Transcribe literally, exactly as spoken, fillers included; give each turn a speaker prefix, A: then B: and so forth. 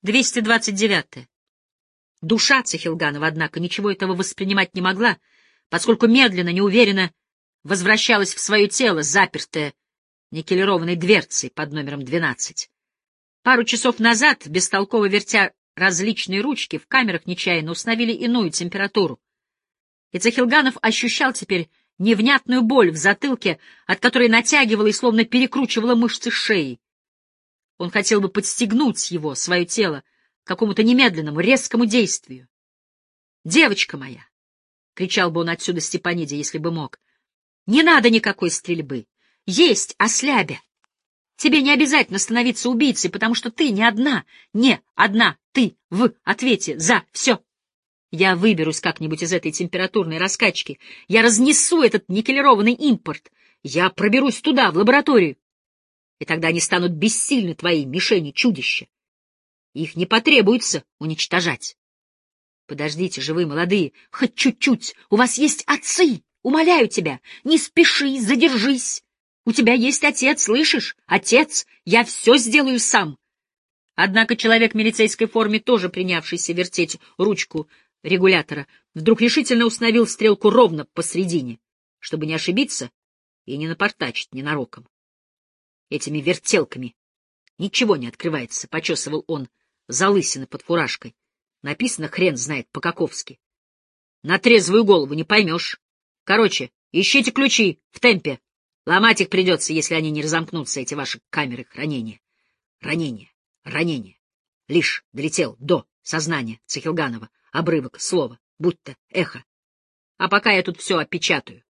A: двести двадцать девятое. Душа Цихилганова, однако, ничего этого воспринимать не могла, поскольку медленно, неуверенно возвращалась в свое тело, запертое никелированной дверцей под номером двенадцать. Пару часов назад, бестолково вертя различные ручки, в камерах нечаянно установили иную температуру. И Цихилганов ощущал теперь невнятную боль в затылке, от которой натягивала и словно перекручивала мышцы шеи. Он хотел бы подстегнуть его, свое тело, к какому-то немедленному, резкому действию. «Девочка моя!» — кричал бы он отсюда Степаниде, если бы мог. «Не надо никакой стрельбы. Есть ослябя. Тебе не обязательно становиться убийцей, потому что ты не одна, не одна, ты в ответе за все. Я выберусь как-нибудь из этой температурной раскачки. Я разнесу этот никелированный импорт. Я проберусь туда, в лабораторию. И тогда они станут бессильны, твои мишени чудища. Их не потребуется уничтожать. Подождите же вы, молодые, хоть чуть-чуть. У вас есть отцы, умоляю тебя. Не спеши, задержись. У тебя есть отец, слышишь? Отец, я все сделаю сам. Однако человек в милицейской форме, тоже принявшийся вертеть ручку регулятора, вдруг решительно установил стрелку ровно посредине, чтобы не ошибиться и не напортачить ненароком. Этими вертелками ничего не открывается, — почесывал он залысины под фуражкой. Написано хрен знает по-каковски. На трезвую голову не поймешь. Короче, ищите ключи в темпе. Ломать их придется, если они не разомкнутся, эти ваши камеры хранения. Ранение, ранение. Лишь долетел до сознания Цихилганова обрывок слова, будто эхо. А пока я тут все опечатаю.